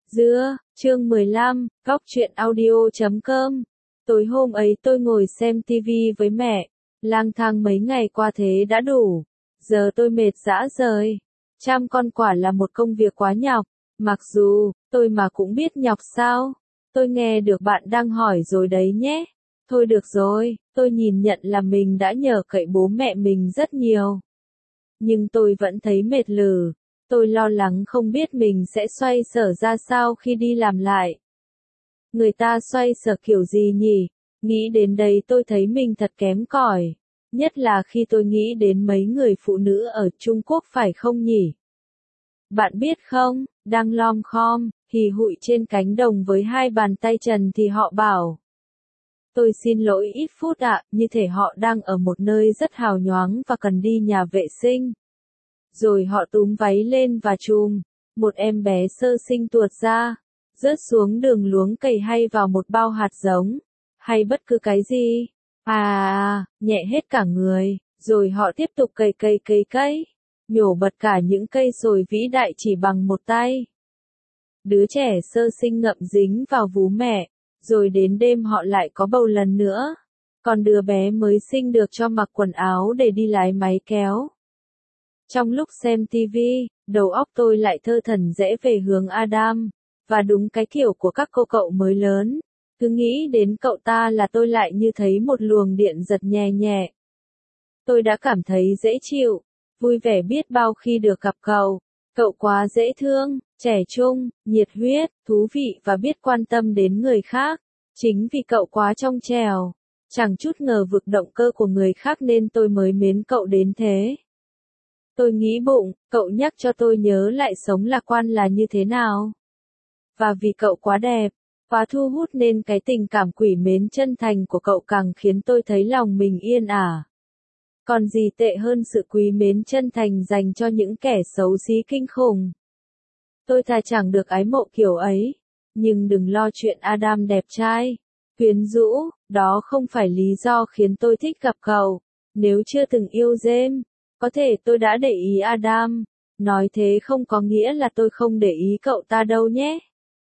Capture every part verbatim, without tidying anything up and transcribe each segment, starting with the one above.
Dưa, chương mười lăm, góc truyện audio chấm com. Tối hôm ấy tôi ngồi xem tivi với mẹ, lang thang mấy ngày qua thế đã đủ. Giờ tôi mệt rã rời. Chăm con quả là một công việc quá nhọc, mặc dù, tôi mà cũng biết nhọc sao. Tôi nghe được bạn đang hỏi rồi đấy nhé. Thôi được rồi, tôi nhìn nhận là mình đã nhờ cậy bố mẹ mình rất nhiều. Nhưng tôi vẫn thấy mệt lử. Tôi lo lắng không biết mình sẽ xoay sở ra sao khi đi làm lại. Người ta xoay sở kiểu gì nhỉ? Nghĩ đến đây tôi thấy mình thật kém cỏi. Nhất là khi tôi nghĩ đến mấy người phụ nữ ở Trung Quốc phải không nhỉ? Bạn biết không, đang lom khom, hì hụi trên cánh đồng với hai bàn tay trần thì họ bảo. Tôi xin lỗi ít phút ạ, như thể họ đang ở một nơi rất hào nhoáng và cần đi nhà vệ sinh. Rồi họ túm váy lên và chùm, một em bé sơ sinh tuột ra, rớt xuống đường luống cày hay vào một bao hạt giống, hay bất cứ cái gì. À, nhẹ hết cả người, rồi họ tiếp tục cày cày cày cày, nhổ bật cả những cây sồi vĩ đại chỉ bằng một tay. Đứa trẻ sơ sinh ngậm dính vào vú mẹ, rồi đến đêm họ lại có bầu lần nữa. Còn đứa bé mới sinh được cho mặc quần áo để đi lái máy kéo. Trong lúc xem tivi, đầu óc tôi lại thơ thẩn rẽ về hướng Adam, và đúng cái kiểu của các cô cậu mới lớn. Cứ nghĩ đến cậu ta là tôi lại như thấy một luồng điện giật nhẹ nhẹ. Tôi đã cảm thấy dễ chịu, vui vẻ biết bao khi được gặp cậu. Cậu quá dễ thương, trẻ trung, nhiệt huyết, thú vị và biết quan tâm đến người khác. Chính vì cậu quá trong trẻo, chẳng chút ngờ vực động cơ của người khác nên tôi mới mến cậu đến thế. Tôi nghĩ bụng, cậu nhắc cho tôi nhớ lại sống lạc quan là như thế nào. Và vì cậu quá đẹp, quá thu hút nên cái tình cảm quỷ mến chân thành của cậu càng khiến tôi thấy lòng mình yên ả. Còn gì tệ hơn sự quý mến chân thành dành cho những kẻ xấu xí kinh khủng. Tôi thà chẳng được ái mộ kiểu ấy. Nhưng đừng lo chuyện Adam đẹp trai, quyến rũ, đó không phải lý do khiến tôi thích gặp cậu. Nếu chưa từng yêu James, có thể tôi đã để ý Adam. Nói thế không có nghĩa là tôi không để ý cậu ta đâu nhé.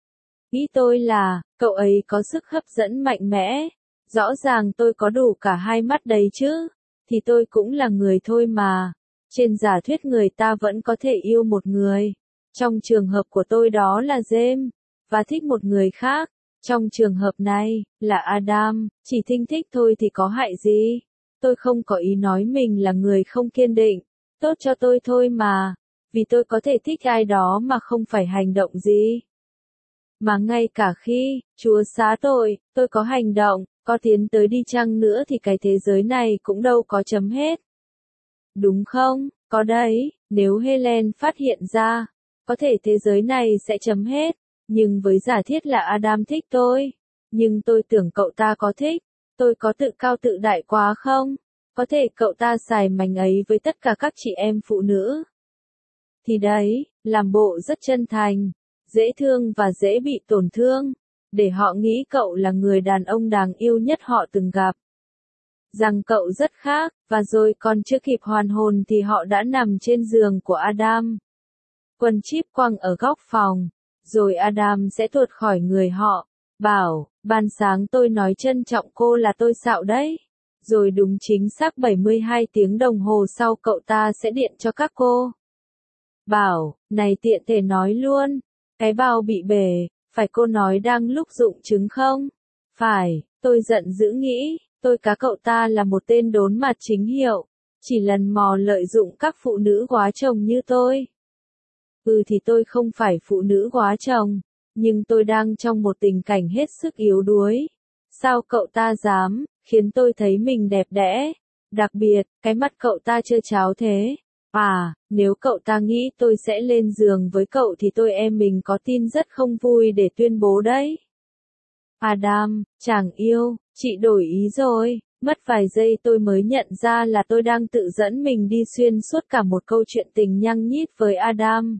Ý tôi là, cậu ấy có sức hấp dẫn mạnh mẽ. Rõ ràng tôi có đủ cả hai mắt đấy chứ. Thì tôi cũng là người thôi mà. Trên giả thuyết người ta vẫn có thể yêu một người. Trong trường hợp của tôi đó là James. Và thích một người khác. Trong trường hợp này, là Adam. Chỉ thinh thích thôi thì có hại gì. Tôi không có ý nói mình là người không kiên định. Tốt cho tôi thôi mà. Vì tôi có thể thích ai đó mà không phải hành động gì. Mà ngay cả khi, Chúa xá tội, tôi có hành động, có tiến tới đi chăng nữa thì cái thế giới này cũng đâu có chấm hết. Đúng không? Có đấy, nếu Helen phát hiện ra, có thể thế giới này sẽ chấm hết. Nhưng với giả thiết là Adam thích tôi. Nhưng tôi tưởng cậu ta có thích. Tôi có tự cao tự đại quá không? Có thể cậu ta xài mảnh ấy với tất cả các chị em phụ nữ. Thì đấy, làm bộ rất chân thành, dễ thương và dễ bị tổn thương. Để họ nghĩ cậu là người đàn ông đáng yêu nhất họ từng gặp. Rằng cậu rất khác, và rồi còn chưa kịp hoàn hồn thì họ đã nằm trên giường của Adam. Quần chíp quăng ở góc phòng. Rồi Adam sẽ tuột khỏi người họ. Bảo, ban sáng tôi nói trân trọng cô là tôi xạo đấy. Rồi đúng chính xác bảy mươi hai tiếng đồng hồ sau cậu ta sẽ điện cho các cô. Bảo, này tiện thể nói luôn. Cái bao bị bể, phải cô nói đang lúc dụng trứng không? Phải, tôi giận dữ nghĩ, tôi cá cậu ta là một tên đốn mặt chính hiệu. Chỉ lần mò lợi dụng các phụ nữ quá chồng như tôi. Ừ thì tôi không phải phụ nữ quá chồng. Nhưng tôi đang trong một tình cảnh hết sức yếu đuối. Sao cậu ta dám, khiến tôi thấy mình đẹp đẽ. Đặc biệt, cái mắt cậu ta trơ tráo thế. À, nếu cậu ta nghĩ tôi sẽ lên giường với cậu thì tôi em mình có tin rất không vui để tuyên bố đấy. Adam, chàng yêu, chị đổi ý rồi. Mất vài giây tôi mới nhận ra là tôi đang tự dẫn mình đi xuyên suốt cả một câu chuyện tình nhăng nhít với Adam.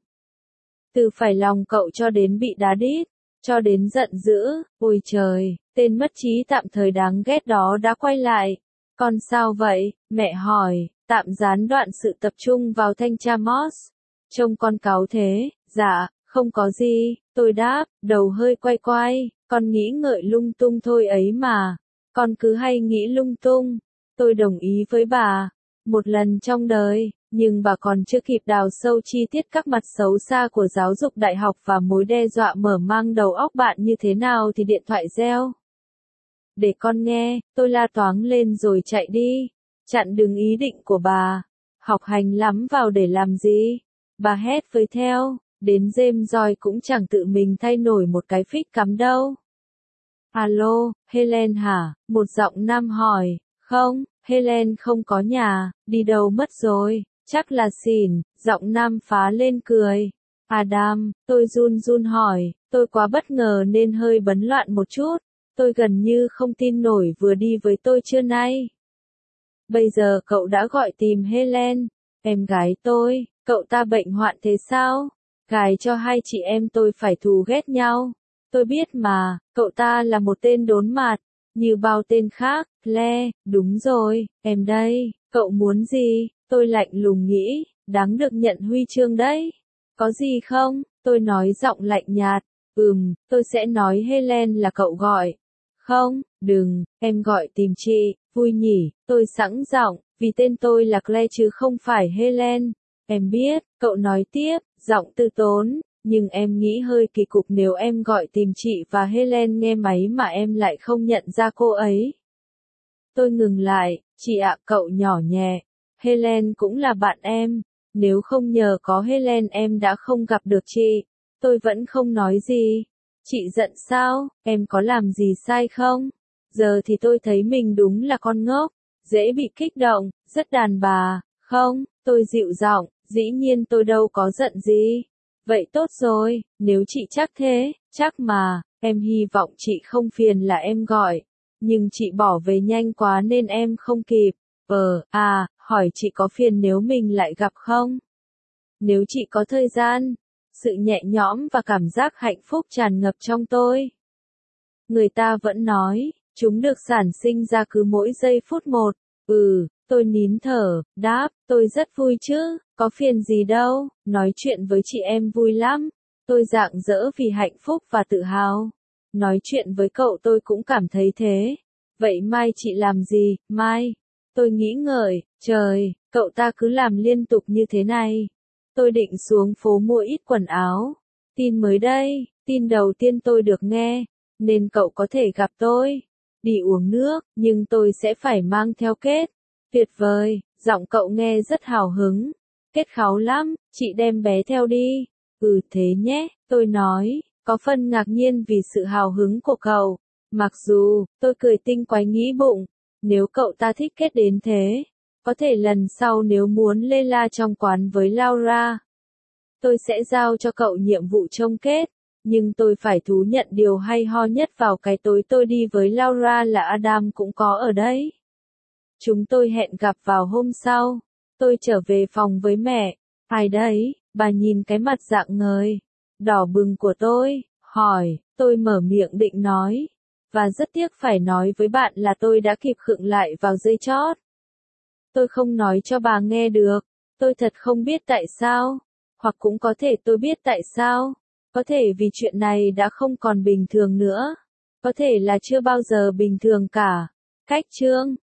Từ phải lòng cậu cho đến bị đá đít, cho đến giận dữ, ôi trời, tên mất trí tạm thời đáng ghét đó đã quay lại. Con sao vậy, mẹ hỏi, tạm gián đoạn sự tập trung vào thanh tra Moss. Trông con cáu thế, dạ, Không có gì, tôi đáp, đầu hơi quay quay, con nghĩ ngợi lung tung thôi ấy mà. Con cứ hay nghĩ lung tung. Tôi đồng ý với bà. Một lần trong đời, nhưng bà còn chưa kịp đào sâu chi tiết các mặt xấu xa của giáo dục đại học và mối đe dọa mở mang đầu óc bạn như thế nào thì điện thoại reo. Để con nghe, tôi la toáng lên rồi chạy đi. Chặn đứng ý định của bà. Học hành lắm vào để làm gì? Bà hét với theo. Đến rêm roi cũng chẳng tự mình thay nổi một cái phích cắm đâu. Alo, Helen hả? Một giọng nam hỏi. Không, Helen không có nhà, đi đâu mất rồi, chắc là xỉn, giọng nam phá lên cười. Adam, tôi run run hỏi, tôi quá bất ngờ nên hơi bấn loạn một chút, tôi gần như không tin nổi vừa đi với tôi trưa nay. Bây giờ cậu đã gọi tìm Helen, em gái tôi, cậu ta bệnh hoạn thế sao? Gài cho hai chị em tôi phải thù ghét nhau. Tôi biết mà, cậu ta là một tên đốn mặt, như bao tên khác, le, đúng rồi, em đây, cậu muốn gì? Tôi lạnh lùng nghĩ, đáng được nhận huy chương đấy. Có gì không? Tôi nói giọng lạnh nhạt, ừm, tôi sẽ nói Helen là cậu gọi. Không, đừng, em gọi tìm chị, vui nhỉ, tôi sẵn giọng, vì tên tôi là Claire chứ không phải Helen. Em biết, cậu nói tiếp, giọng từ tốn, nhưng em nghĩ hơi kỳ cục nếu em gọi tìm chị và Helen nghe máy mà em lại không nhận ra cô ấy. Tôi ngừng lại, chị ạ, cậu nhỏ nhẹ, Helen cũng là bạn em, nếu không nhờ có Helen em đã không gặp được chị. Tôi vẫn không nói gì. Chị giận sao, em có làm gì sai không? Giờ thì tôi thấy mình đúng là con ngốc, dễ bị kích động, rất đàn bà, không, tôi dịu giọng, dĩ nhiên tôi đâu có giận gì. Vậy tốt rồi, nếu chị chắc thế, chắc mà, em hy vọng chị không phiền là em gọi. Nhưng chị bỏ về nhanh quá nên em không kịp. Ờ, à, hỏi chị có phiền nếu mình lại gặp không? Nếu chị có thời gian, sự nhẹ nhõm và cảm giác hạnh phúc tràn ngập trong tôi. Người ta vẫn nói, chúng được sản sinh ra cứ mỗi giây phút một. Ừ, tôi nín thở, đáp, tôi rất vui chứ, có phiền gì đâu, nói chuyện với chị em vui lắm. Tôi rạng rỡ vì hạnh phúc và tự hào. Nói chuyện với cậu tôi cũng cảm thấy thế. Vậy mai chị làm gì, mai? Tôi nghĩ ngợi, trời, cậu ta cứ làm liên tục như thế này. Tôi định xuống phố mua ít quần áo. Tin mới đây, tin đầu tiên tôi được nghe, nên cậu có thể gặp tôi. Đi uống nước, nhưng tôi sẽ phải mang theo kết. Tuyệt vời, giọng cậu nghe rất hào hứng. Kết kháu lắm, chị đem bé theo đi. Ừ thế nhé, tôi nói, có phần ngạc nhiên vì sự hào hứng của cậu. Mặc dù, tôi cười tinh quái nghĩ bụng, nếu cậu ta thích kết đến thế, có thể lần sau nếu muốn lê la trong quán với Laura, tôi sẽ giao cho cậu nhiệm vụ trông kết. Nhưng tôi phải thú nhận điều hay ho nhất vào cái tối tôi đi với Laura là Adam cũng có ở đấy. Chúng tôi hẹn gặp vào hôm sau. Tôi trở về phòng với mẹ. Ai đấy? Bà nhìn cái mặt rạng ngời, đỏ bừng của tôi, hỏi, tôi mở miệng định nói. Và rất tiếc phải nói với bạn là tôi đã kịp khựng lại vào giây chót. Tôi không nói cho bà nghe được. Tôi thật không biết tại sao. Hoặc cũng có thể tôi biết tại sao. Có thể vì chuyện này đã không còn bình thường nữa. Có thể là chưa bao giờ bình thường cả. Cách chương